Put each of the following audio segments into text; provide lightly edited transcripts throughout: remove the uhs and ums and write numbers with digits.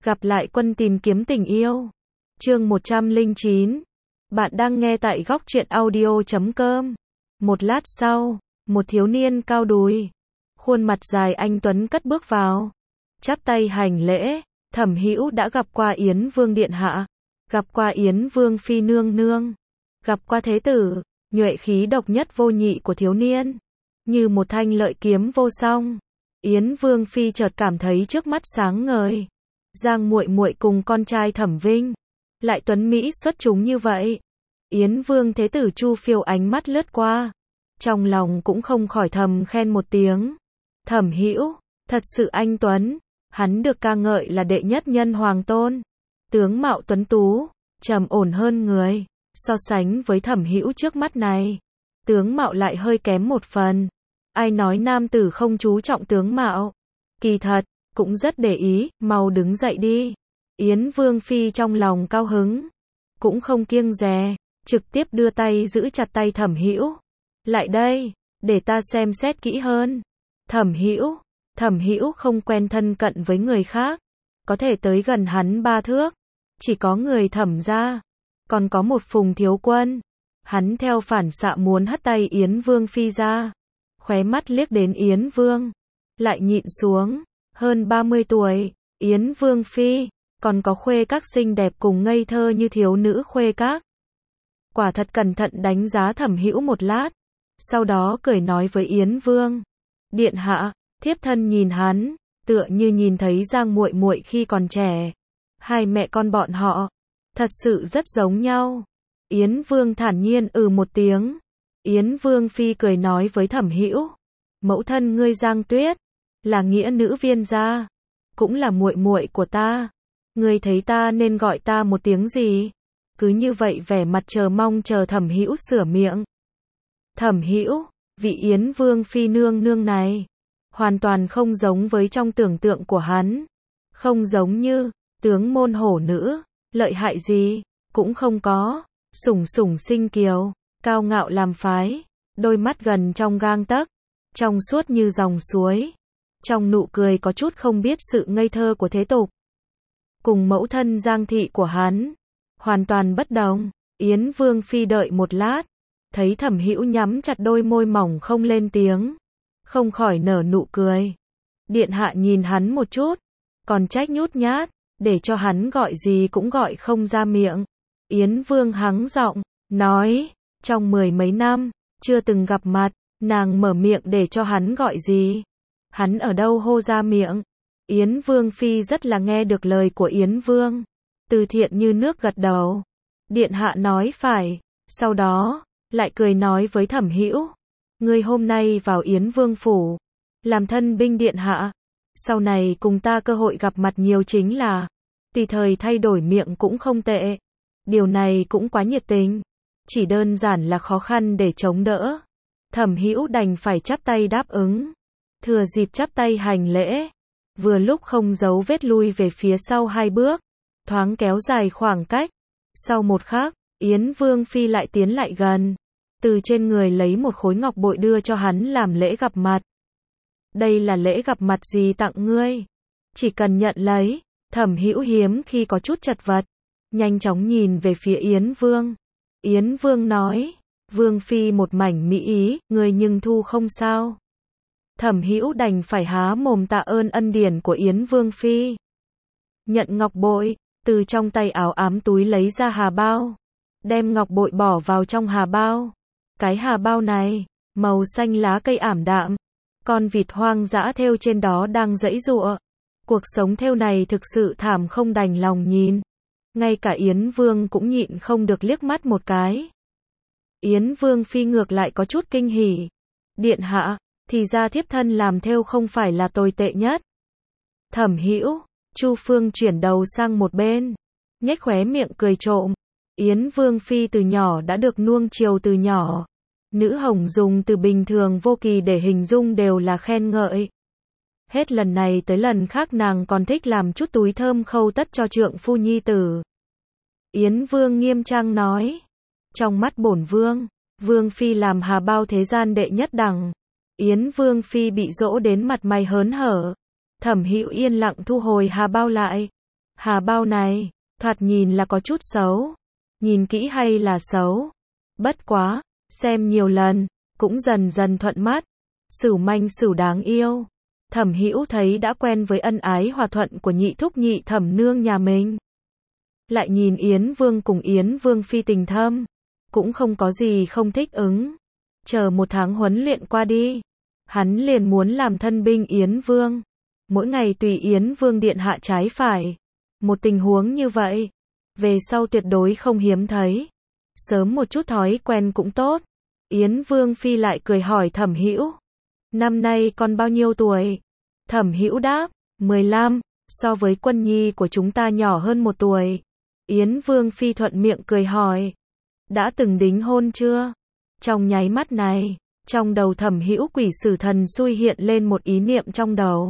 Gặp lại quân tìm kiếm tình yêu. Chương 109. Bạn đang nghe tại góc truyện audio.com. Một lát sau, một thiếu niên cao đùi, khuôn mặt dài anh tuấn cất bước vào, chắp tay hành lễ. Thẩm Hữu đã gặp qua Yến Vương điện hạ, gặp qua Yến Vương phi nương nương, gặp qua thế tử. Nhuệ khí độc nhất vô nhị của thiếu niên, như một thanh lợi kiếm vô song. Yến Vương phi chợt cảm thấy trước mắt sáng ngời. Giang muội muội cùng con trai Thẩm Vinh, lại tuấn mỹ xuất chúng như vậy. Yến Vương thế tử Chu Phiêu ánh mắt lướt qua, trong lòng cũng không khỏi thầm khen một tiếng. Thẩm Hữu, thật sự anh tuấn, hắn được ca ngợi là đệ nhất nhân hoàng tôn. Tướng mạo tuấn tú, trầm ổn hơn người. So sánh với Thẩm Hữu trước mắt này, tướng mạo lại hơi kém một phần. Ai nói nam tử không chú trọng tướng mạo? Kỳ thật, cũng rất để ý. Mau đứng dậy đi. Yến Vương phi trong lòng cao hứng, cũng không kiêng dè, trực tiếp đưa tay giữ chặt tay Thẩm Hữu. Lại đây, để ta xem xét kỹ hơn. Thẩm Hữu không quen thân cận với người khác, có thể tới gần hắn 3 thước, chỉ có người Thẩm gia, còn có một Phùng thiếu quân. Hắn theo phản xạ muốn hất tay Yến Vương phi ra, khóe mắt liếc đến Yến Vương, lại nhịn xuống. Hơn 30 tuổi, Yến Vương phi, còn có khuê các xinh đẹp cùng ngây thơ như thiếu nữ khuê các. Quả thật cẩn thận đánh giá Thẩm Hữu một lát, sau đó cười nói với Yến Vương: Điện hạ, thiếp thân nhìn hắn, tựa như nhìn thấy Giang muội muội khi còn trẻ. Hai mẹ con bọn họ, thật sự rất giống nhau. Yến Vương thản nhiên một tiếng. Yến Vương phi cười nói với Thẩm Hữu: Mẫu thân ngươi Giang Tuyết, là nghĩa nữ Viên gia, cũng là muội muội của ta. Ngươi thấy ta nên gọi ta một tiếng gì? Cứ như vậy vẻ mặt chờ mong chờ Thẩm Hữu sửa miệng. Thẩm Hữu, vị Yến Vương phi nương nương này, hoàn toàn không giống với trong tưởng tượng của hắn. Không giống như tướng môn hổ nữ, lợi hại gì, cũng không có. Sủng sủng sinh kiều, cao ngạo làm phái, đôi mắt gần trong gang tấc, trong suốt như dòng suối. Trong nụ cười có chút không biết sự ngây thơ của thế tục. Cùng mẫu thân Giang thị của hắn, hoàn toàn bất đồng. Yến Vương phi đợi một lát, thấy Thẩm Hữu nhắm chặt đôi môi mỏng không lên tiếng, không khỏi nở nụ cười. Điện hạ nhìn hắn một chút, còn trách nhút nhát, để cho hắn gọi gì cũng gọi không ra miệng. Yến Vương hắng giọng, nói, trong 10 mấy năm, chưa từng gặp mặt, nàng mở miệng để cho hắn gọi gì. Hắn ở đâu hô ra miệng. Yến Vương phi rất là nghe được lời của Yến Vương, từ thiện như nước gật đầu. Điện hạ nói phải. Sau đó, lại cười nói với Thẩm Hữu: Ngươi hôm nay vào Yến Vương phủ, làm thân binh điện hạ, sau này cùng ta cơ hội gặp mặt nhiều chính là, tùy thời thay đổi miệng cũng không tệ. Điều này cũng quá nhiệt tình, chỉ đơn giản là khó khăn để chống đỡ. Thẩm Hữu đành phải chắp tay đáp ứng. Thừa dịp chắp tay hành lễ, vừa lúc không giấu vết lui về phía sau 2 bước, thoáng kéo dài khoảng cách. Sau một khắc, Yến Vương phi lại tiến lại gần, từ trên người lấy một khối ngọc bội đưa cho hắn làm lễ gặp mặt. Đây là lễ gặp mặt gì tặng ngươi? Chỉ cần nhận lấy. Thẩm Hữu hiếm khi có chút chật vật, nhanh chóng nhìn về phía Yến Vương. Yến Vương nói: Vương phi một mảnh mỹ ý, ngươi nhưng thu không sao. Thẩm Hữu đành phải há mồm tạ ơn ân điển của Yến Vương phi. Nhận ngọc bội, từ trong tay áo ám túi lấy ra hà bao, đem ngọc bội bỏ vào trong hà bao. Cái hà bao này, màu xanh lá cây ảm đạm, con vịt hoang dã thêu trên đó đang giãy giụa. Cuộc sống thêu này thực sự thảm không đành lòng nhìn. Ngay cả Yến Vương cũng nhịn không được liếc mắt một cái. Yến Vương phi ngược lại có chút kinh hỉ. Điện hạ, thì ra thiếp thân làm thêu không phải là tồi tệ nhất. Thẩm Hữu, Chu Phương chuyển đầu sang một bên, nhếch khóe miệng cười trộm. Yến Vương phi từ nhỏ đã được nuông chiều từ nhỏ. Nữ hồng dùng từ bình thường vô kỳ để hình dung đều là khen ngợi. Hết lần này tới lần khác nàng còn thích làm chút túi thơm khâu tất cho trượng phu nhi tử. Yến Vương nghiêm trang nói. Trong mắt bổn vương, Vương phi làm hà bao thế gian đệ nhất đẳng. Yến Vương phi bị dỗ đến mặt mày hớn hở. Thẩm Hữu yên lặng thu hồi hà bao lại. Hà bao này, thoạt nhìn là có chút xấu. Nhìn kỹ hay là xấu? Bất quá, xem nhiều lần, cũng dần dần thuận mắt. Sửu manh sửu đáng yêu. Thẩm Hữu thấy đã quen với ân ái hòa thuận của nhị thúc nhị thẩm nương nhà mình. Lại nhìn Yến Vương cùng Yến Vương phi tình thâm, cũng không có gì không thích ứng. Chờ 1 tháng huấn luyện qua đi, hắn liền muốn làm thân binh Yến Vương. Mỗi ngày tùy Yến Vương điện hạ trái phải. Một tình huống như vậy, về sau tuyệt đối không hiếm thấy. Sớm một chút thói quen cũng tốt. Yến Vương phi lại cười hỏi Thẩm Hữu, năm nay con bao nhiêu tuổi? Thẩm Hữu đáp, 15, so với Quân Nhi của chúng ta nhỏ hơn 1 tuổi. Yến Vương phi thuận miệng cười hỏi, đã từng đính hôn chưa? Trong nháy mắt này, trong đầu Thẩm Hữu quỷ sử thần xui hiện lên một ý niệm trong đầu.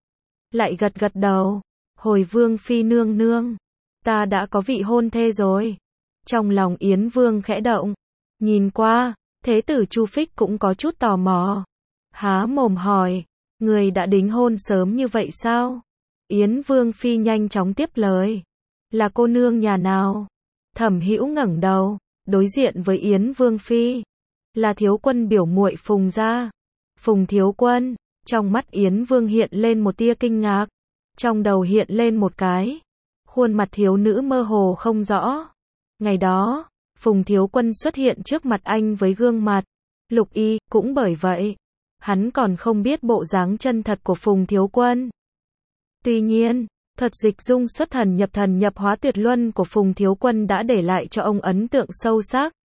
Lại gật gật đầu, hồi Vương phi nương nương, ta đã có vị hôn thê rồi. Trong lòng Yến Vương khẽ động, nhìn qua, thế tử Chu Phích cũng có chút tò mò. Há mồm hỏi, người đã đính hôn sớm như vậy sao? Yến Vương phi nhanh chóng tiếp lời, là cô nương nhà nào? Thẩm Hữu ngẩng đầu, đối diện với Yến Vương phi, là thiếu quân biểu muội Phùng gia. Phùng thiếu quân, trong mắt Yến Vương hiện lên một tia kinh ngạc, trong đầu hiện lên một cái, khuôn mặt thiếu nữ mơ hồ không rõ. Ngày đó, Phùng thiếu quân xuất hiện trước mặt anh với gương mặt lục y, cũng bởi vậy, hắn còn không biết bộ dáng chân thật của Phùng thiếu quân. Tuy nhiên, thuật dịch dung xuất thần nhập hóa tuyệt luân của Phùng thiếu quân đã để lại cho ông ấn tượng sâu sắc.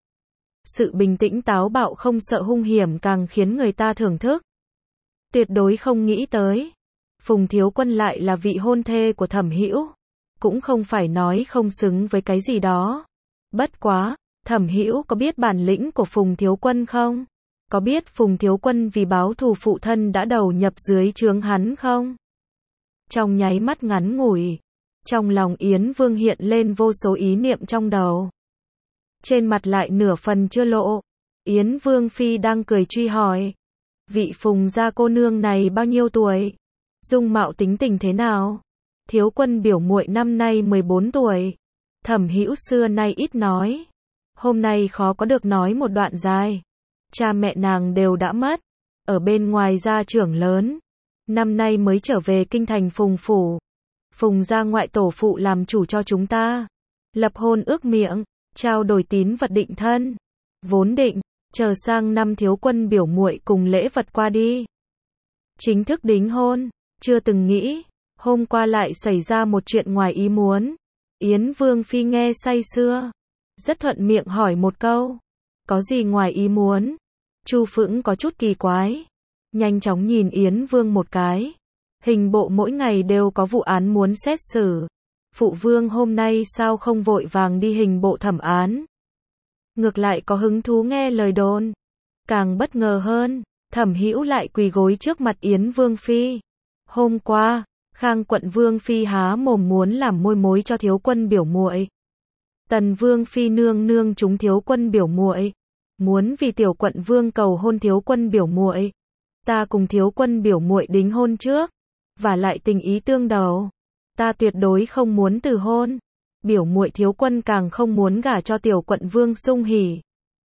Sự bình tĩnh táo bạo không sợ hung hiểm càng khiến người ta thưởng thức. Tuyệt đối không nghĩ tới, Phùng thiếu quân lại là vị hôn thê của Thẩm Hữu. Cũng không phải nói không xứng với cái gì đó. Bất quá, Thẩm Hữu có biết bản lĩnh của Phùng thiếu quân không? Có biết Phùng thiếu quân vì báo thù phụ thân đã đầu nhập dưới trướng hắn không? Trong nháy mắt ngắn ngủi, trong lòng Yến Vương hiện lên vô số ý niệm trong đầu. Trên mặt lại nửa phần chưa lộ. Yến Vương phi đang cười truy hỏi, vị Phùng gia cô nương này bao nhiêu tuổi? Dung mạo tính tình thế nào? Thiếu quân biểu muội năm nay 14 tuổi. Thẩm Hữu xưa nay ít nói, hôm nay khó có được nói một đoạn dài. Cha mẹ nàng đều đã mất, ở bên ngoài gia trưởng lớn, năm nay mới trở về kinh thành Phùng phủ. Phùng gia ngoại tổ phụ làm chủ cho chúng ta, lập hôn ước miệng, trao đổi tín vật định thân. Vốn định chờ sang năm thiếu quân biểu muội cùng lễ vật qua đi, chính thức đính hôn, chưa từng nghĩ, hôm qua lại xảy ra một chuyện ngoài ý muốn. Yến Vương phi nghe say sưa, rất thuận miệng hỏi một câu, có gì ngoài ý muốn? Chu Phững có chút kỳ quái, nhanh chóng nhìn Yến Vương một cái. Hình bộ mỗi ngày đều có vụ án muốn xét xử. Phụ vương hôm nay sao không vội vàng đi hình bộ thẩm án? Ngược lại có hứng thú nghe lời đồn. Càng bất ngờ hơn, Thẩm Hữu lại quỳ gối trước mặt Yến Vương phi. Hôm qua, Khang quận Vương phi há mồm muốn làm môi mối cho thiếu quân biểu muội. Tần Vương phi nương nương chúng thiếu quân biểu muội, muốn vì tiểu quận vương cầu hôn thiếu quân biểu muội. Ta cùng thiếu quân biểu muội đính hôn trước, và lại tình ý tương đầu, ta tuyệt đối không muốn từ hôn. Biểu muội thiếu quân càng không muốn gả cho tiểu quận vương Sung Hỉ.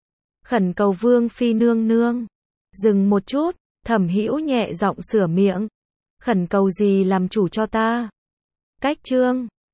Khẩn cầu Vương phi nương nương. Dừng một chút, Thẩm Hữu nhẹ giọng sửa miệng. Khẩn cầu gì làm chủ cho ta? Cách chương